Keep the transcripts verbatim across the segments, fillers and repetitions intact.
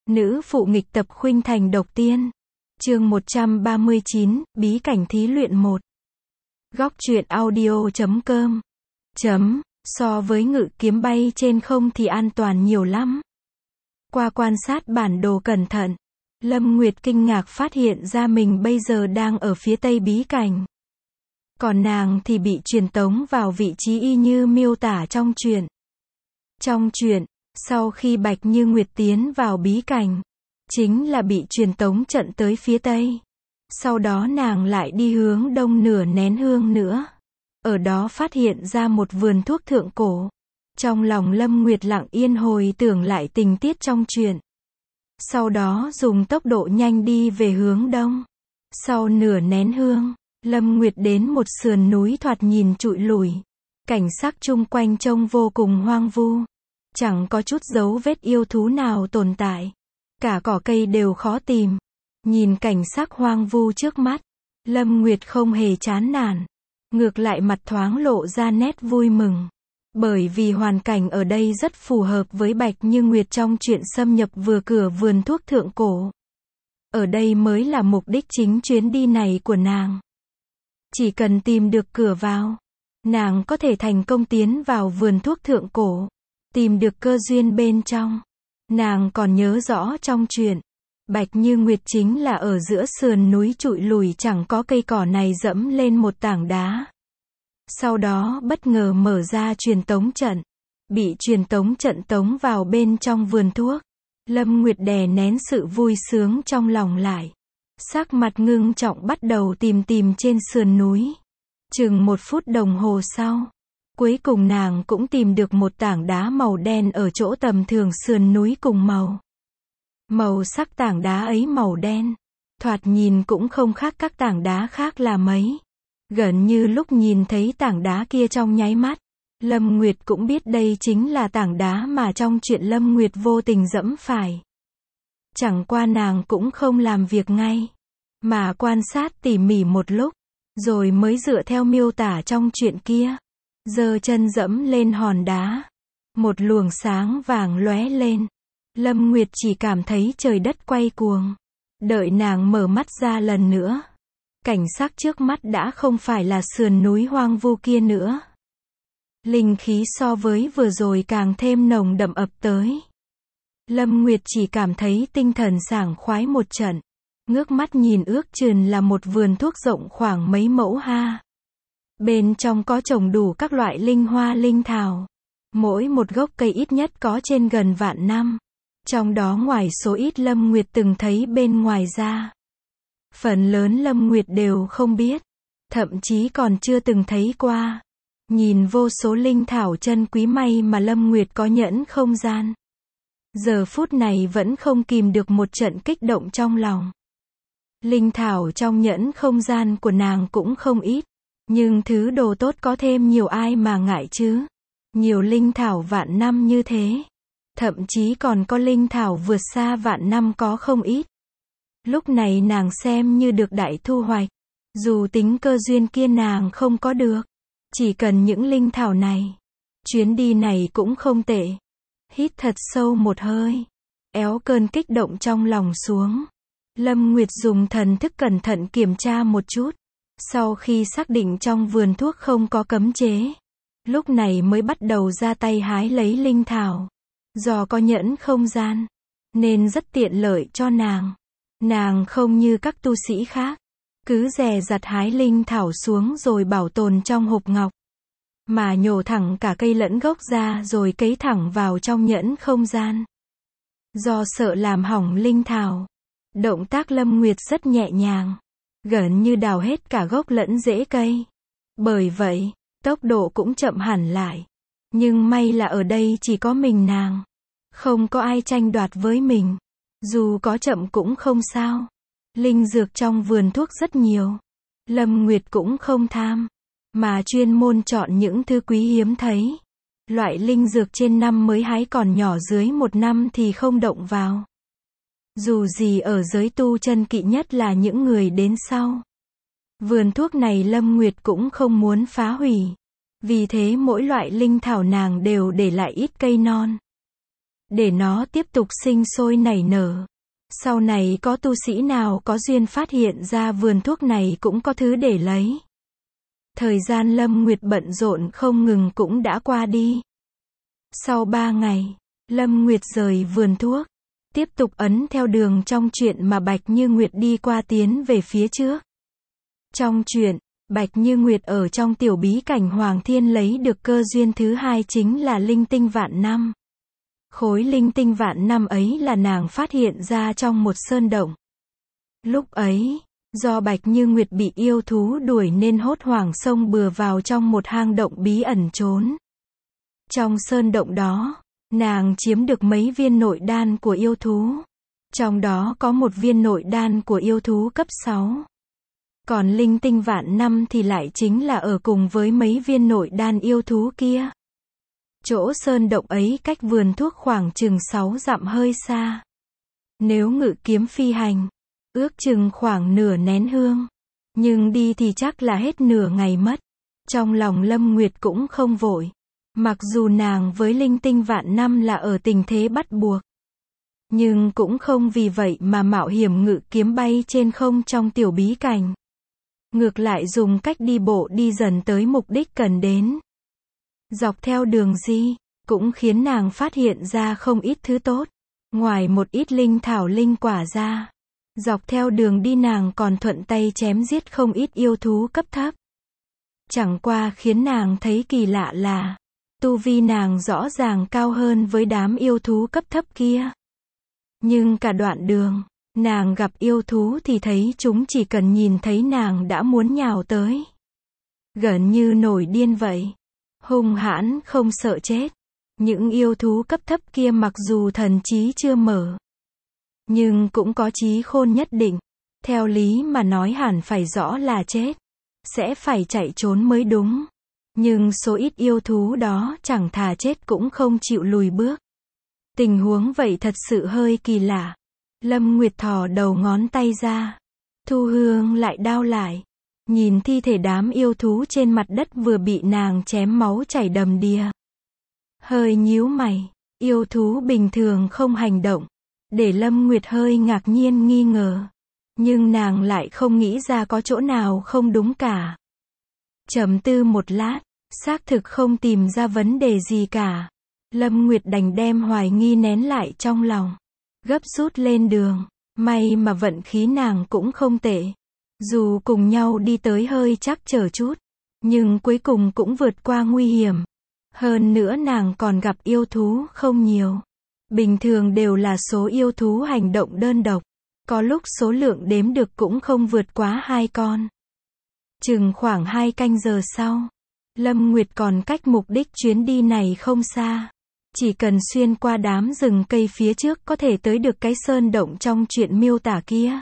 Nữ phụ nghịch tập khuynh thành độc tiên. Chương một trăm ba mươi chín, bí cảnh thí luyện một. Góc truyện audio chấm com. Chấm, so với ngự kiếm bay trên không thì an toàn nhiều lắm. Qua quan sát bản đồ cẩn thận, Lâm Nguyệt kinh ngạc phát hiện ra mình bây giờ đang ở phía tây bí cảnh. Còn nàng thì bị truyền tống vào vị trí y như miêu tả trong truyện. Trong truyện, sau khi Bạch Như Nguyệt tiến vào bí cảnh, chính là bị truyền tống trận tới phía tây. Sau đó nàng lại đi hướng đông nửa nén hương nữa. Ở đó phát hiện ra một vườn thuốc thượng cổ. Trong lòng Lâm Nguyệt lặng yên hồi tưởng lại tình tiết trong truyện. Sau đó dùng tốc độ nhanh đi về hướng đông. Sau nửa nén hương, Lâm Nguyệt đến một sườn núi thoạt nhìn trụi lủi. Cảnh sắc chung quanh trông vô cùng hoang vu. Chẳng có chút dấu vết yêu thú nào tồn tại. Cả cỏ cây đều khó tìm. Nhìn cảnh sắc hoang vu trước mắt, Lâm Nguyệt không hề chán nản. Ngược lại mặt thoáng lộ ra nét vui mừng. Bởi vì hoàn cảnh ở đây rất phù hợp với Bạch Như Nguyệt trong chuyện xâm nhập vừa cửa vườn thuốc thượng cổ. Ở đây mới là mục đích chính chuyến đi này của nàng. Chỉ cần tìm được cửa vào, nàng có thể thành công tiến vào vườn thuốc thượng cổ. Tìm được cơ duyên bên trong. Nàng còn nhớ rõ trong truyện, Bạch Như Nguyệt chính là ở giữa sườn núi trụi lùi chẳng có cây cỏ này dẫm lên một tảng đá. Sau đó bất ngờ mở ra truyền tống trận. Bị truyền tống trận tống vào bên trong vườn thuốc. Lâm Nguyệt đè nén sự vui sướng trong lòng lại. Sắc mặt ngưng trọng bắt đầu tìm tìm trên sườn núi. Chừng một phút đồng hồ sau, cuối cùng nàng cũng tìm được một tảng đá màu đen ở chỗ tầm thường sườn núi cùng màu. Màu sắc tảng đá ấy màu đen, thoạt nhìn cũng không khác các tảng đá khác là mấy. Gần như lúc nhìn thấy tảng đá kia trong nháy mắt, Lâm Nguyệt cũng biết đây chính là tảng đá mà trong chuyện Lâm Nguyệt vô tình dẫm phải. Chẳng qua nàng cũng không làm việc ngay, mà quan sát tỉ mỉ một lúc, rồi mới dựa theo miêu tả trong chuyện kia. Giơ chân dẫm lên hòn đá. Một luồng sáng vàng lóe lên. Lâm Nguyệt chỉ cảm thấy trời đất quay cuồng. Đợi nàng mở mắt ra lần nữa, cảnh sắc trước mắt đã không phải là sườn núi hoang vu kia nữa. Linh khí so với vừa rồi càng thêm nồng đậm ập tới. Lâm Nguyệt chỉ cảm thấy tinh thần sảng khoái một trận. Ngước mắt nhìn ước chừng là một vườn thuốc rộng khoảng mấy mẫu ha. Bên trong có trồng đủ các loại linh hoa linh thảo. Mỗi một gốc cây ít nhất có trên gần vạn năm. Trong đó ngoài số ít Lâm Nguyệt từng thấy bên ngoài ra, phần lớn Lâm Nguyệt đều không biết. Thậm chí còn chưa từng thấy qua. Nhìn vô số linh thảo chân quý may mà Lâm Nguyệt có nhẫn không gian. Giờ phút này vẫn không kìm được một trận kích động trong lòng. Linh thảo trong nhẫn không gian của nàng cũng không ít. Nhưng thứ đồ tốt có thêm nhiều ai mà ngại chứ. Nhiều linh thảo vạn năm như thế. Thậm chí còn có linh thảo vượt xa vạn năm có không ít. Lúc này nàng xem như được đại thu hoạch. Dù tính cơ duyên kia nàng không có được. Chỉ cần những linh thảo này. Chuyến đi này cũng không tệ. Hít thật sâu một hơi. Éo cơn kích động trong lòng xuống. Lâm Nguyệt dùng thần thức cẩn thận kiểm tra một chút. Sau khi xác định trong vườn thuốc không có cấm chế, lúc này mới bắt đầu ra tay hái lấy linh thảo. Do có nhẫn không gian, nên rất tiện lợi cho nàng. Nàng không như các tu sĩ khác, cứ dè dặt hái linh thảo xuống rồi bảo tồn trong hộp ngọc. Mà nhổ thẳng cả cây lẫn gốc ra rồi cấy thẳng vào trong nhẫn không gian. Do sợ làm hỏng linh thảo, động tác Lâm Nguyệt rất nhẹ nhàng. Gần như đào hết cả gốc lẫn rễ cây. Bởi vậy, tốc độ cũng chậm hẳn lại. Nhưng may là ở đây chỉ có mình nàng. Không có ai tranh đoạt với mình. Dù có chậm cũng không sao. Linh dược trong vườn thuốc rất nhiều. Lâm Nguyệt cũng không tham. Mà chuyên môn chọn những thứ quý hiếm thấy. Loại linh dược trên năm mới hái còn nhỏ dưới một năm thì không động vào. Dù gì ở giới tu chân kỵ nhất là những người đến sau. Vườn thuốc này Lâm Nguyệt cũng không muốn phá hủy. Vì thế mỗi loại linh thảo nàng đều để lại ít cây non. để nó tiếp tục sinh sôi nảy nở. Sau này có tu sĩ nào có duyên phát hiện ra vườn thuốc này cũng có thứ để lấy. Thời gian Lâm Nguyệt bận rộn không ngừng cũng đã qua đi. Sau ba ngày, Lâm Nguyệt rời vườn thuốc, tiếp tục ấn theo đường trong chuyện mà Bạch Như Nguyệt đi qua tiến về phía trước. Trong chuyện, Bạch Như Nguyệt ở trong tiểu bí cảnh Hoàng Thiên lấy được cơ duyên thứ hai chính là linh tinh vạn năm. Khối linh tinh vạn năm ấy là nàng phát hiện ra trong một sơn động. Lúc ấy, do Bạch Như Nguyệt bị yêu thú đuổi nên hốt hoảng xông bừa vào trong một hang động bí ẩn trốn. Trong sơn động đó, nàng chiếm được mấy viên nội đan của yêu thú. Trong đó có một viên nội đan của yêu thú cấp sáu. Còn linh tinh vạn năm thì lại chính là ở cùng với mấy viên nội đan yêu thú kia. Chỗ sơn động ấy cách vườn thuốc khoảng chừng sáu dặm hơi xa. Nếu ngự kiếm phi hành, ước chừng khoảng nửa nén hương. Nhưng đi thì chắc là hết nửa ngày mất. Trong lòng Lâm Nguyệt cũng không vội. Mặc dù nàng với linh tinh vạn năm là ở tình thế bắt buộc. Nhưng cũng không vì vậy mà mạo hiểm ngự kiếm bay trên không trong tiểu bí cảnh. Ngược lại dùng cách đi bộ đi dần tới mục đích cần đến. Dọc theo đường đi, cũng khiến nàng phát hiện ra không ít thứ tốt. Ngoài một ít linh thảo linh quả ra, dọc theo đường đi nàng còn thuận tay chém giết không ít yêu thú cấp thấp. Chẳng qua khiến nàng thấy kỳ lạ là, tu vi nàng rõ ràng cao hơn với đám yêu thú cấp thấp kia. Nhưng cả đoạn đường, nàng gặp yêu thú thì thấy chúng chỉ cần nhìn thấy nàng đã muốn nhào tới. Gần như nổi điên vậy. Hung hãn không sợ chết. Những yêu thú cấp thấp kia mặc dù thần trí chưa mở, nhưng cũng có trí khôn nhất định. Theo lý mà nói hẳn phải rõ là chết, sẽ phải chạy trốn mới đúng. Nhưng số ít yêu thú đó chẳng thà chết cũng không chịu lùi bước. Tình huống vậy thật sự hơi kỳ lạ. Lâm Nguyệt thò đầu ngón tay ra. Thu Hương lại đao lại. Nhìn thi thể đám yêu thú trên mặt đất vừa bị nàng chém máu chảy đầm đìa. Hơi nhíu mày. Yêu thú bình thường không hành động. Để Lâm Nguyệt hơi ngạc nhiên nghi ngờ. Nhưng nàng lại không nghĩ ra có chỗ nào không đúng cả. Trầm tư một lát, xác thực không tìm ra vấn đề gì cả. Lâm Nguyệt đành đem hoài nghi nén lại trong lòng. Gấp rút lên đường. May mà vận khí nàng cũng không tệ. Dù cùng nhau đi tới hơi trắc trở chút, nhưng cuối cùng cũng vượt qua nguy hiểm. Hơn nữa nàng còn gặp yêu thú không nhiều. Bình thường đều là số yêu thú hành động đơn độc. Có lúc số lượng đếm được cũng không vượt quá hai con. Chừng khoảng hai canh giờ sau, Lâm Nguyệt còn cách mục đích chuyến đi này không xa. Chỉ cần xuyên qua đám rừng cây phía trước có thể tới được cái sơn động trong chuyện miêu tả kia.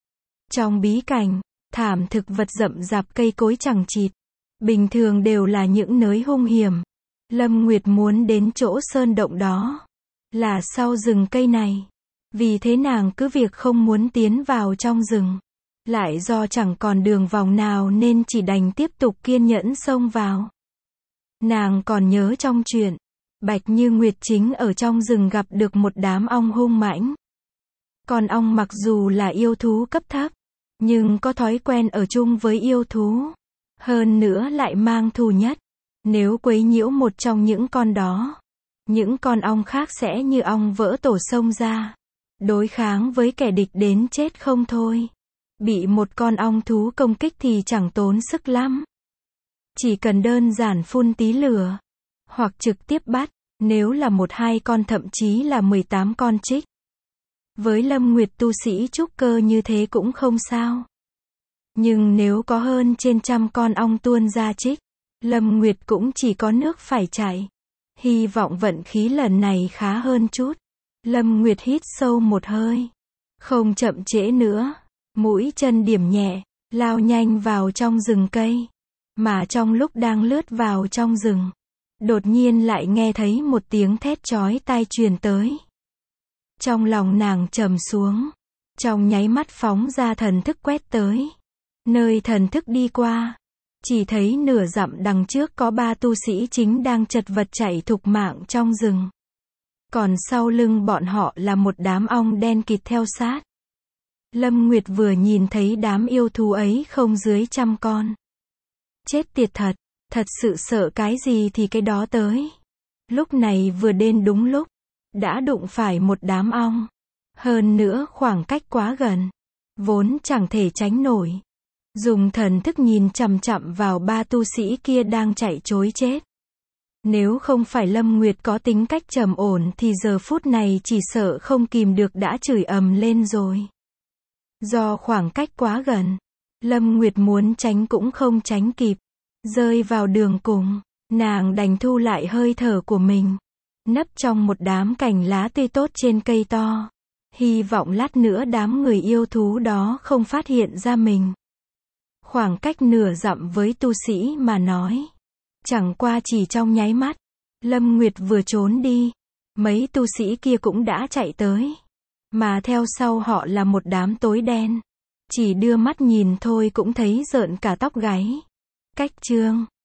Trong bí cảnh, thảm thực vật rậm rạp cây cối chằng chịt. Bình thường đều là những nơi hung hiểm. Lâm Nguyệt muốn đến chỗ sơn động đó là sau rừng cây này. Vì thế nàng cứ việc không muốn tiến vào trong rừng. Lại do chẳng còn đường vòng nào nên chỉ đành tiếp tục kiên nhẫn xông vào. Nàng còn nhớ trong chuyện, Bạch Như Nguyệt chính ở trong rừng gặp được một đám ong hung mãnh. Con ong mặc dù là yêu thú cấp thấp, nhưng có thói quen ở chung với yêu thú. Hơn nữa lại mang thù nhất. Nếu quấy nhiễu một trong những con đó, những con ong khác sẽ như ong vỡ tổ xông ra. Đối kháng với kẻ địch đến chết không thôi. Bị một con ong thú công kích thì chẳng tốn sức lắm. Chỉ cần đơn giản phun tí lửa, hoặc trực tiếp bắt, nếu là một hai con thậm chí là mười tám con trích. Với Lâm Nguyệt tu sĩ trúc cơ như thế cũng không sao. Nhưng nếu có hơn trên trăm con ong tuôn ra trích, Lâm Nguyệt cũng chỉ có nước phải chảy. Hy vọng vận khí lần này khá hơn chút. Lâm Nguyệt hít sâu một hơi. Không chậm trễ nữa. Mũi chân điểm nhẹ, lao nhanh vào trong rừng cây. Mà trong lúc đang lướt vào trong rừng, đột nhiên lại nghe thấy một tiếng thét chói tai truyền tới. Trong lòng nàng trầm xuống. Trong nháy mắt phóng ra thần thức quét tới. Nơi thần thức đi qua, chỉ thấy nửa dặm đằng trước có ba tu sĩ chính đang chật vật chạy thục mạng trong rừng. Còn sau lưng bọn họ là một đám ong đen kịt theo sát. Lâm Nguyệt vừa nhìn thấy đám yêu thú ấy không dưới trăm con. Chết tiệt thật, thật sự sợ cái gì thì cái đó tới. Lúc này vừa đến đúng lúc, đã đụng phải một đám ong. Hơn nữa khoảng cách quá gần, vốn chẳng thể tránh nổi. Dùng thần thức nhìn chằm chằm vào ba tu sĩ kia đang chạy trối chết. Nếu không phải Lâm Nguyệt có tính cách trầm ổn thì giờ phút này chỉ sợ không kìm được đã chửi ầm lên rồi. Do khoảng cách quá gần, Lâm Nguyệt muốn tránh cũng không tránh kịp. Rơi vào đường cùng, nàng đành thu lại hơi thở của mình. Nấp trong một đám cành lá tươi tốt trên cây to. Hy vọng lát nữa đám người yêu thú đó không phát hiện ra mình. Khoảng cách nửa dặm với tu sĩ mà nói. Chẳng qua chỉ trong nháy mắt. Lâm Nguyệt vừa trốn đi. Mấy tu sĩ kia cũng đã chạy tới. Mà theo sau họ là một đám tối đen. Chỉ đưa mắt nhìn thôi cũng thấy rợn cả tóc gáy. Cách chương